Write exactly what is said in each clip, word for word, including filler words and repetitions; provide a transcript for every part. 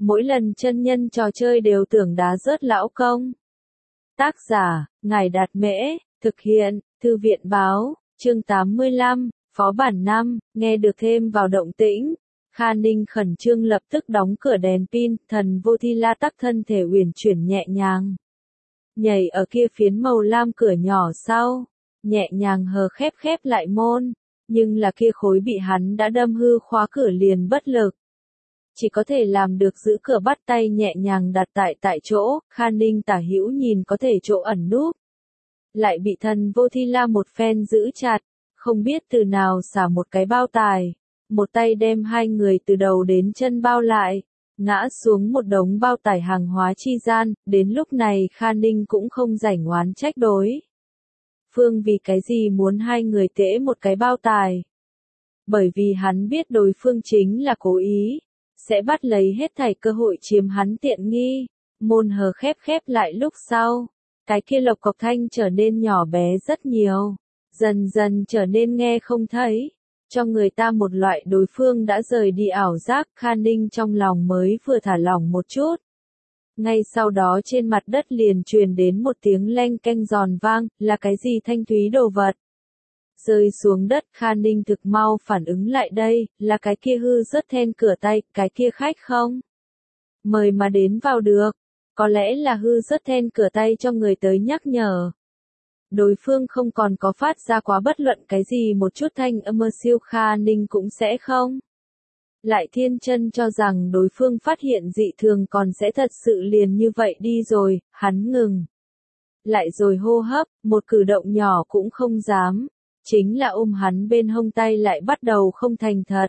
mỗi lần chân nhân trò chơi đều tưởng đá rớt lão công. Tác giả, Ngài Đạt Mễ, thực hiện, Thư viện Báo, chương tám mươi lăm, Phó bản năm, nghe được thêm vào động tĩnh. Kha Ninh khẩn trương lập tức đóng cửa đèn pin, thần vô thi la tắc thân thể uyển chuyển nhẹ nhàng. Nhảy ở kia phiến màu lam cửa nhỏ sau, nhẹ nhàng hờ khép khép lại môn, nhưng là kia khối bị hắn đã đâm hư khóa cửa liền bất lực. Chỉ có thể làm được giữ cửa bắt tay nhẹ nhàng đặt tại tại chỗ, Kha Ninh tả hữu nhìn có thể chỗ ẩn núp. Lại bị thần vô thi la một phen giữ chặt, không biết từ nào xả một cái bao tài, một tay đem hai người từ đầu đến chân bao lại, ngã xuống một đống bao tải hàng hóa chi gian, đến lúc này Kha Ninh cũng không rảnh oán trách đối phương vì cái gì muốn hai người tễ một cái bao tài. Bởi vì hắn biết đối phương chính là cố ý, sẽ bắt lấy hết thảy cơ hội chiếm hắn tiện nghi. Môn hờ khép khép lại lúc sau, cái kia lộc cộc thanh trở nên nhỏ bé rất nhiều, dần dần trở nên nghe không thấy, cho người ta một loại đối phương đã rời đi ảo giác. Kha Ninh trong lòng mới vừa thả lỏng một chút. Ngay sau đó trên mặt đất liền truyền đến một tiếng leng keng giòn vang, là cái gì thanh thúy đồ vật. Rơi xuống đất, Kha Ninh thực mau phản ứng lại đây, là cái kia hư rớt then cửa tay, cái kia khách không mời mà đến vào được, có lẽ là hư rớt then cửa tay cho người tới nhắc nhở. Đối phương không còn có phát ra quá bất luận cái gì một chút thanh âm mơ siêu, Kha Ninh cũng sẽ không lại thiên chân cho rằng đối phương phát hiện dị thường còn sẽ thật sự liền như vậy đi rồi. Hắn ngừng lại rồi hô hấp, một cử động nhỏ cũng không dám, chính là ôm hắn bên hông tay lại bắt đầu không thành thật.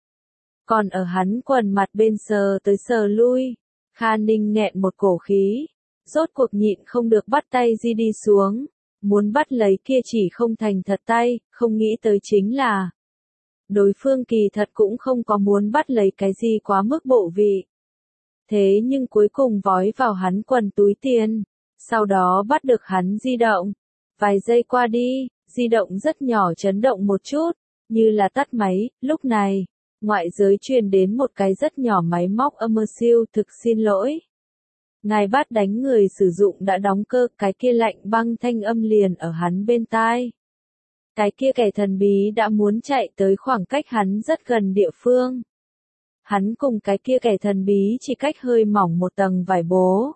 Còn ở hắn quần mặt bên sờ tới sờ lui, Kha Ninh nghẹn một cổ khí, rốt cuộc nhịn không được bắt tay di đi xuống, muốn bắt lấy kia chỉ không thành thật tay, không nghĩ tới chính là đối phương kỳ thật cũng không có muốn bắt lấy cái gì quá mức bộ vị. Thế nhưng cuối cùng vói vào hắn quần túi tiền, sau đó bắt được hắn di động. Vài giây qua đi, di động rất nhỏ chấn động một chút, như là tắt máy. Lúc này, ngoại giới truyền đến một cái rất nhỏ máy móc âm mơ siêu, thực xin lỗi. Ngài bắt đánh người sử dụng đã đóng cơ, cái kia lạnh băng thanh âm liền ở hắn bên tai. Cái kia kẻ thần bí đã muốn chạy tới khoảng cách hắn rất gần địa phương. Hắn cùng cái kia kẻ thần bí chỉ cách hơi mỏng một tầng vải bố.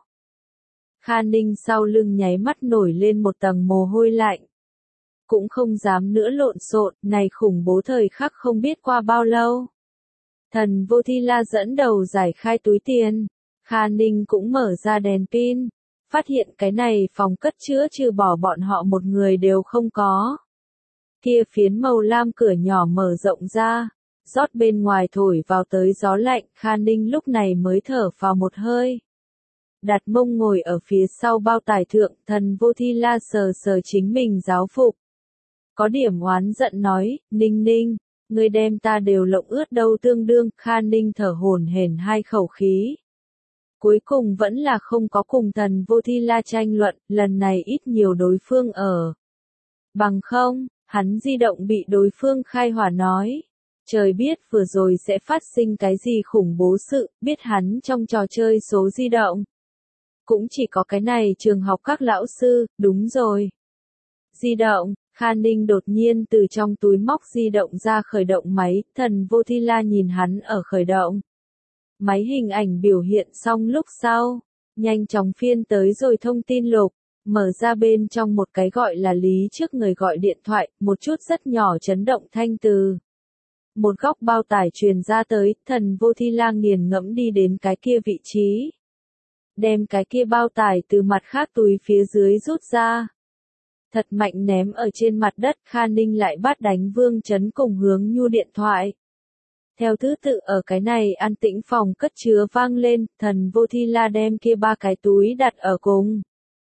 Kha Ninh sau lưng nháy mắt nổi lên một tầng mồ hôi lạnh. Cũng không dám nữa lộn xộn, này khủng bố thời khắc không biết qua bao lâu. Thần vô thi la dẫn đầu giải khai túi tiền. Kha Ninh cũng mở ra đèn pin. Phát hiện cái này phòng cất chứa trừ bỏ bọn họ một người đều không có. Kia phiến màu lam cửa nhỏ mở rộng ra, rót bên ngoài thổi vào tới gió lạnh. Kha Ninh lúc này mới thở vào một hơi. Đặt mông ngồi ở phía sau bao tải thượng, thần vô thi la sờ sờ chính mình giáo phục. Có điểm oán giận nói, Ninh Ninh, ngươi đem ta đều lộng ướt đâu tương đương. Kha Ninh thở hổn hển hai khẩu khí. Cuối cùng vẫn là không có cùng thần vô thi la tranh luận, lần này ít nhiều đối phương ở. Bằng không, hắn di động bị đối phương khai hỏa nói. Trời biết vừa rồi sẽ phát sinh cái gì khủng bố sự, biết hắn trong trò chơi số di động. Cũng chỉ có cái này trường học các lão sư, đúng rồi. Di động, Kha Ninh đột nhiên từ trong túi móc di động ra khởi động máy, thần vô thi la nhìn hắn ở khởi động. Máy hình ảnh biểu hiện xong lúc sau, nhanh chóng phiên tới rồi thông tin lục, mở ra bên trong một cái gọi là lý trước người gọi điện thoại, một chút rất nhỏ chấn động thanh từ. Một góc bao tải truyền ra tới, thần vô thi la nghiền ngẫm đi đến cái kia vị trí. Đem cái kia bao tải từ mặt khác túi phía dưới rút ra. Thật mạnh ném ở trên mặt đất. Kha Ninh lại bắt đánh Vương Chấn cùng Hướng Nhu điện thoại. Theo thứ tự ở cái này an tĩnh phòng cất chứa vang lên, thần vô thi la đem kia ba cái túi đặt ở cùng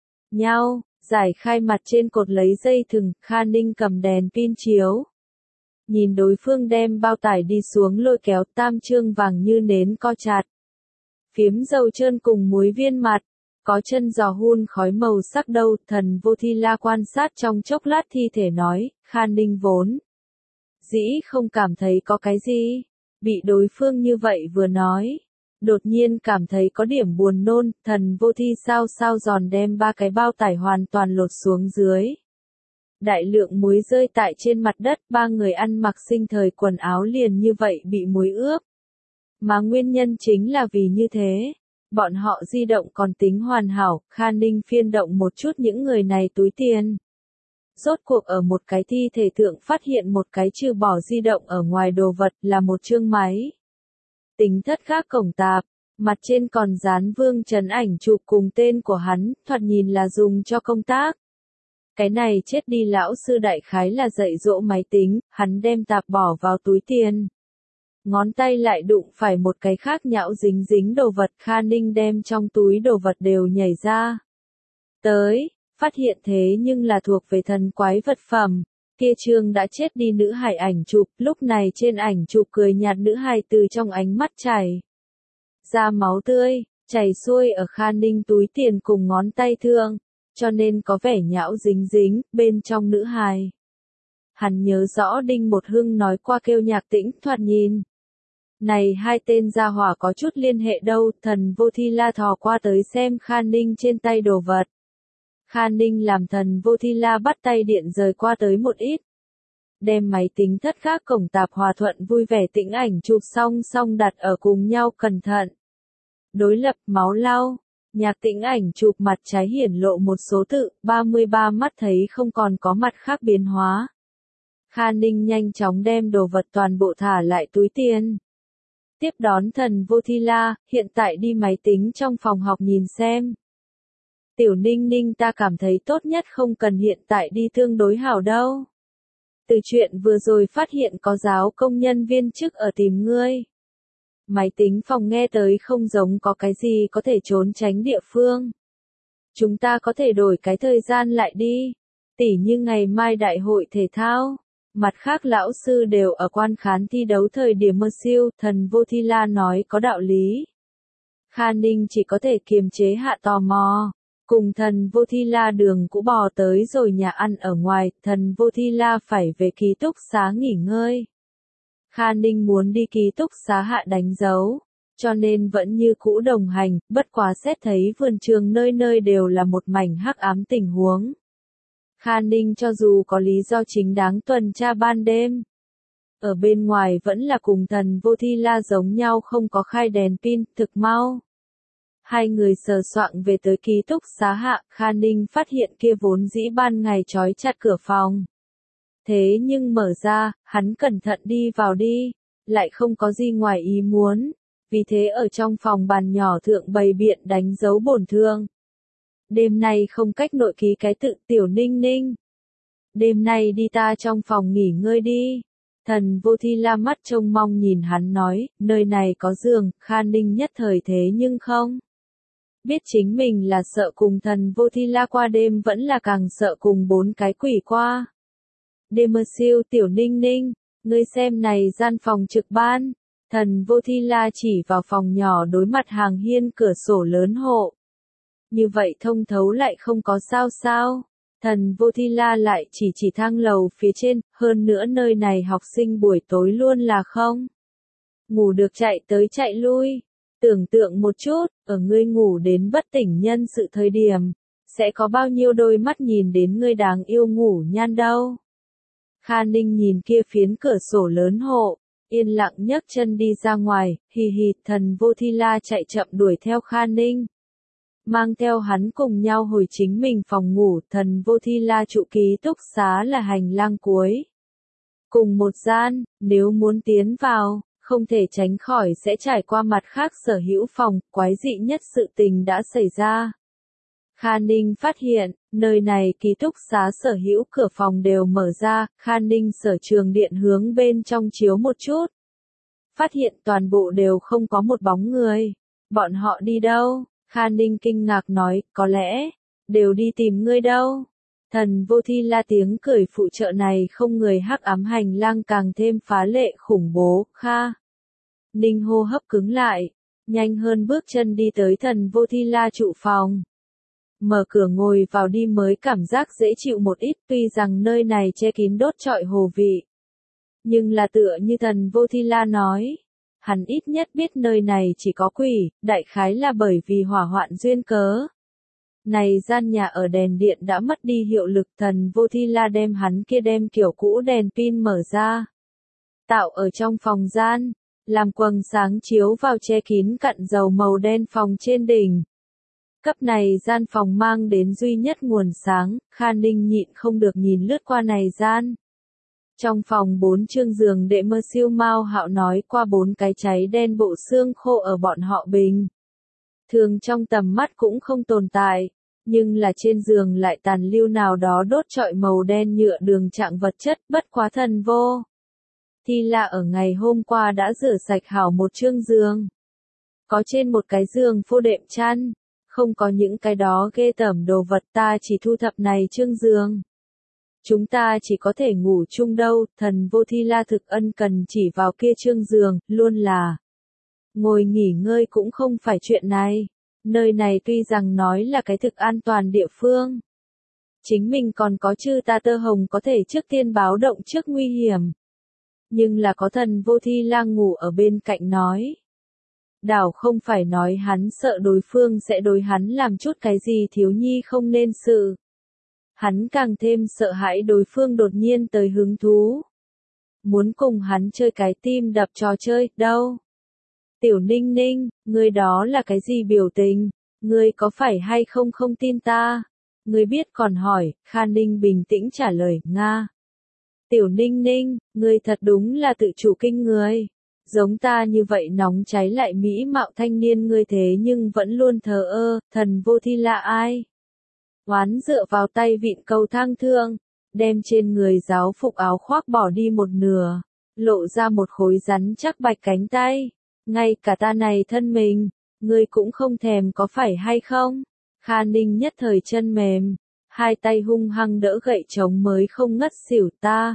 nhau, giải khai mặt trên cột lấy dây thừng. Kha Ninh cầm đèn pin chiếu. Nhìn đối phương đem bao tải đi xuống lôi kéo, tam trương vàng như nến co chặt. Phiếm dầu trơn cùng muối viên mặt, có chân giò hun khói màu sắc đâu. Thần vô thi la quan sát trong chốc lát thi thể nói, Kha Ninh vốn dĩ không cảm thấy có cái gì, bị đối phương như vậy vừa nói, Đột nhiên cảm thấy có điểm buồn nôn, thần vô thi sao sao giòn đem ba cái bao tải hoàn toàn lột xuống dưới. Đại lượng muối rơi tại trên mặt đất, ba người ăn mặc sinh thời quần áo liền như vậy bị muối ướp. Mà nguyên nhân chính là vì như thế. Bọn họ di động còn tính hoàn hảo, Kha Ninh phiên động một chút những người này túi tiền. Rốt cuộc ở một cái thi thể thượng phát hiện một cái trừ bỏ di động ở ngoài đồ vật là một chương máy. Tính thất gác cổng tạp, mặt trên còn dán Vương Trấn ảnh chụp cùng tên của hắn, thoạt nhìn là dùng cho công tác. Cái này chết đi lão sư đại khái là dạy dỗ máy tính, hắn đem tạp bỏ vào túi tiền. Ngón tay lại đụng phải một cái khác nhão dính dính đồ vật, Kha Ninh đem trong túi đồ vật đều nhảy ra. Tới, phát hiện thế nhưng là thuộc về thần quái vật phẩm. Kia trương đã chết đi nữ hài ảnh chụp, lúc này trên ảnh chụp cười nhạt nữ hài từ trong ánh mắt chảy ra máu tươi, chảy xuôi ở Kha Ninh túi tiền cùng ngón tay thương, cho nên có vẻ nhão dính dính, bên trong nữ hài. Hắn nhớ rõ Đinh Một Hưng nói qua kêu Nhạc Tĩnh, thoạt nhìn. Này hai tên gia hỏa có chút liên hệ đâu, thần vô thi la thò qua tới xem Kha Ninh trên tay đồ vật. Kha Ninh làm thần vô thi la bắt tay điện rời qua tới một ít. Đem máy tính thất khác cổng tạp hòa thuận vui vẻ tĩnh ảnh chụp xong xong đặt ở cùng nhau cẩn thận. Đối lập máu lau, Nhạc Tĩnh ảnh chụp mặt trái hiển lộ một số tự, ba mươi ba mắt thấy không còn có mặt khác biến hóa. Kha Ninh nhanh chóng đem đồ vật toàn bộ thả lại túi tiền. Tiếp đón thần vô thi la, hiện tại đi máy tính trong phòng học nhìn xem. Tiểu Ninh Ninh ta cảm thấy tốt nhất không cần hiện tại đi tương đối hảo đâu. Từ chuyện vừa rồi phát hiện có giáo công nhân viên chức ở tìm ngươi. Máy tính phòng nghe tới không giống có cái gì có thể trốn tránh địa phương. Chúng ta có thể đổi cái thời gian lại đi. Tỉ như ngày mai đại hội thể thao. Mặt khác lão sư đều ở quan khán thi đấu thời điểm mơ siêu, thần vô thi la nói có đạo lý. Kha Ninh chỉ có thể kiềm chế hạ tò mò. Cùng thần vô thi la đường cũ bò tới rồi nhà ăn ở ngoài, thần vô thi la phải về ký túc xá nghỉ ngơi. Kha Ninh muốn đi ký túc xá hạ đánh dấu, cho nên vẫn như cũ đồng hành, bất quá xét thấy vườn trường nơi nơi đều là một mảnh hắc ám tình huống. Kha Ninh cho dù có lý do chính đáng tuần tra ban đêm, ở bên ngoài vẫn là cùng thần vô thi la giống nhau không có khai đèn pin, thực mau. Hai người sờ soạng về tới ký túc xá hạ, Kha Ninh phát hiện kia vốn dĩ ban ngày trói chặt cửa phòng. Thế nhưng mở ra, hắn cẩn thận đi vào đi, lại không có gì ngoài ý muốn, vì thế ở trong phòng bàn nhỏ thượng bày biện đánh dấu bổn thương. Đêm nay không cách nội ký cái tự Tiểu Ninh Ninh. Đêm nay đi ta trong phòng nghỉ ngơi đi. Thần vô thi la mắt trông mong nhìn hắn nói, nơi này có giường, Kha Ninh nhất thời thế nhưng không. Biết chính mình là sợ cùng thần vô thi la qua đêm vẫn là càng sợ cùng bốn cái quỷ qua. Đêm mơ siêu Tiểu Ninh Ninh, ngươi xem này gian phòng trực ban. Thần vô thi la chỉ vào phòng nhỏ đối mặt hàng hiên cửa sổ lớn hộ. Như vậy thông thấu lại không có sao sao. Thần vô thi la lại chỉ chỉ thang lầu phía trên, hơn nữa nơi này học sinh buổi tối luôn là không. Ngủ được chạy tới chạy lui. Tưởng tượng một chút, ở ngươi ngủ đến bất tỉnh nhân sự thời điểm, sẽ có bao nhiêu đôi mắt nhìn đến ngươi đáng yêu ngủ nhan đâu. Kha Ninh nhìn kia phiến cửa sổ lớn hộ, yên lặng nhấc chân đi ra ngoài, hì hì, thần vô thi la chạy chậm đuổi theo Kha Ninh. Mang theo hắn cùng nhau hồi chính mình phòng ngủ, thần vô thi la trụ ký túc xá là hành lang cuối. Cùng một gian, nếu muốn tiến vào, không thể tránh khỏi sẽ trải qua mặt khác sở hữu phòng, quái dị nhất sự tình đã xảy ra. Kha Ninh phát hiện, nơi này ký túc xá sở hữu cửa phòng đều mở ra, Kha Ninh sở trường điện hướng bên trong chiếu một chút. Phát hiện toàn bộ đều không có một bóng người. Bọn họ đi đâu? Kha Ninh kinh ngạc nói, có lẽ, đều đi tìm ngươi đâu. Thần vô thi la tiếng cười phụ trợ này không người hắc ám hành lang càng thêm phá lệ khủng bố, Kha Ninh hô hấp cứng lại, nhanh hơn bước chân đi tới thần vô thi la trụ phòng. Mở cửa ngồi vào đi mới cảm giác dễ chịu một ít, tuy rằng nơi này che kín đốt trọi hồ vị. Nhưng là tựa như thần vô thi la nói, hắn ít nhất biết nơi này chỉ có quỷ, đại khái là bởi vì hỏa hoạn duyên cớ. Này gian nhà ở đèn điện đã mất đi hiệu lực, thần vô thi la đem hắn kia đem kiểu cũ đèn pin mở ra. Tạo ở trong phòng gian, làm quầng sáng chiếu vào che kín cặn dầu màu đen phòng trên đỉnh. Cấp này gian phòng mang đến duy nhất nguồn sáng, Kha Ninh nhịn không được nhìn lướt qua này gian. Trong phòng bốn chương giường đệ mơ siêu Mao Hạo nói qua bốn cái cháy đen bộ xương khô ở bọn họ bình. Thường trong tầm mắt cũng không tồn tại, nhưng là trên giường lại tàn lưu nào đó đốt trọi màu đen nhựa đường trạng vật chất, bất quá thần vô. Thì là ở ngày hôm qua đã rửa sạch hảo một chương giường. Có trên một cái giường phô đệm chăn, không có những cái đó ghê tởm đồ vật, ta chỉ thu thập này chương giường. Chúng ta chỉ có thể ngủ chung đâu, thần vô thi la thực ân cần chỉ vào kia chương giường, luôn là. Ngồi nghỉ ngơi cũng không phải chuyện này. Nơi này tuy rằng nói là cái thực an toàn địa phương. Chính mình còn có chư ta tơ hồng có thể trước tiên báo động trước nguy hiểm. Nhưng là có thần vô thi la ngủ ở bên cạnh nói. Đảo không phải nói hắn sợ đối phương sẽ đối hắn làm chút cái gì thiếu nhi không nên sự. Hắn càng thêm sợ hãi đối phương đột nhiên tới hứng thú. Muốn cùng hắn chơi cái tim đập trò chơi, đâu. Tiểu Ninh Ninh, ngươi đó là cái gì biểu tình? Ngươi có phải hay không không tin ta? Ngươi biết còn hỏi, Kha Ninh bình tĩnh trả lời, Nga. Tiểu Ninh Ninh, ngươi thật đúng là tự chủ kinh người. Giống ta như vậy nóng cháy lại mỹ mạo thanh niên ngươi thế nhưng vẫn luôn thờ ơ, thần vô thi là ai? Oán dựa vào tay vịn cầu thang thương, đem trên người giáo phục áo khoác bỏ đi một nửa, lộ ra một khối rắn chắc bạch cánh tay. Ngay cả ta này thân mình, ngươi cũng không thèm có phải hay không? Kha Ninh nhất thời chân mềm, hai tay hung hăng đỡ gậy trống mới không ngất xỉu ta.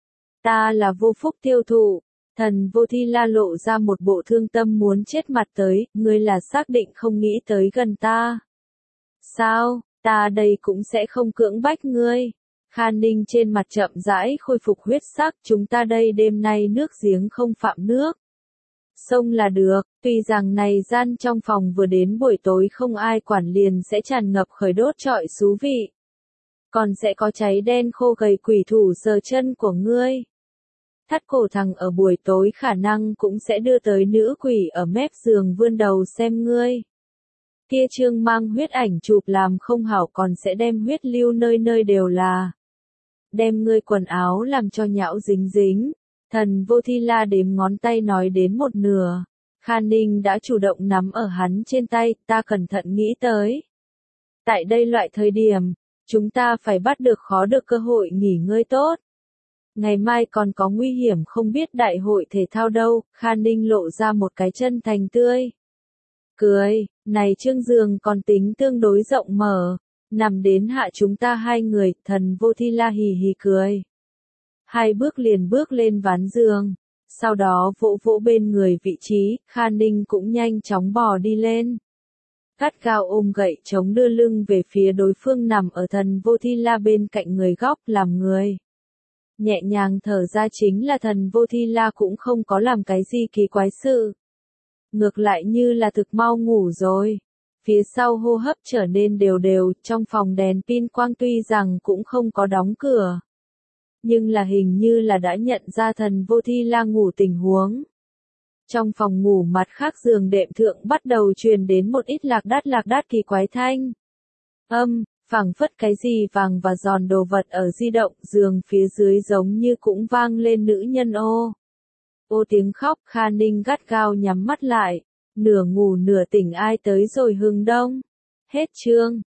Ta là vô phúc tiêu thụ, thần vô thi la lộ ra một bộ thương tâm muốn chết mặt tới, ngươi là xác định không nghĩ tới gần ta. Sao, ta đây cũng sẽ không cưỡng bách ngươi. Kha Ninh trên mặt chậm rãi khôi phục huyết sắc, chúng ta đây đêm nay nước giếng không phạm nước. Sông là được, tuy rằng này gian trong phòng vừa đến buổi tối không ai quản liền sẽ tràn ngập khởi đốt trọi xú vị. Còn sẽ có cháy đen khô gầy quỷ thủ sờ chân của ngươi. Thắt cổ thằng ở buổi tối khả năng cũng sẽ đưa tới nữ quỷ ở mép giường vươn đầu xem ngươi. Kia trương mang huyết ảnh chụp làm không hảo còn sẽ đem huyết lưu nơi nơi đều là. Đem ngươi quần áo làm cho nhão dính dính. Thần vô thi la đếm ngón tay nói đến một nửa. Kha Ninh đã chủ động nắm ở hắn trên tay, ta cẩn thận nghĩ tới. Tại đây loại thời điểm, chúng ta phải bắt được khó được cơ hội nghỉ ngơi tốt. Ngày mai còn có nguy hiểm không biết đại hội thể thao đâu, Kha Ninh lộ ra một cái chân thành tươi. Cười, này trương giường còn tính tương đối rộng mở, nằm đến hạ chúng ta hai người, thần vô thi la hì hì cười. Hai bước liền bước lên ván giường, sau đó vỗ vỗ bên người vị trí, Kha Ninh cũng nhanh chóng bò đi lên. Gắt gao ôm gậy chống đưa lưng về phía đối phương nằm ở thần vô thi la bên cạnh người góc làm người. Nhẹ nhàng thở ra chính là thần vô thi la cũng không có làm cái gì kỳ quái sự. Ngược lại như là thực mau ngủ rồi. Phía sau hô hấp trở nên đều đều, trong phòng đèn pin quang tuy rằng cũng không có đóng cửa. Nhưng là hình như là đã nhận ra thần vô thi la ngủ tình huống. Trong phòng ngủ mặt khác giường đệm thượng bắt đầu truyền đến một ít lạc đát lạc đát kỳ quái thanh. Âm, phảng phất cái gì vàng và giòn đồ vật ở di động, giường phía dưới giống như cũng vang lên nữ nhân ô. Ô tiếng khóc, Kha Ninh gắt gao nhắm mắt lại, nửa ngủ nửa tỉnh ai tới rồi hừng đông. Hết chương.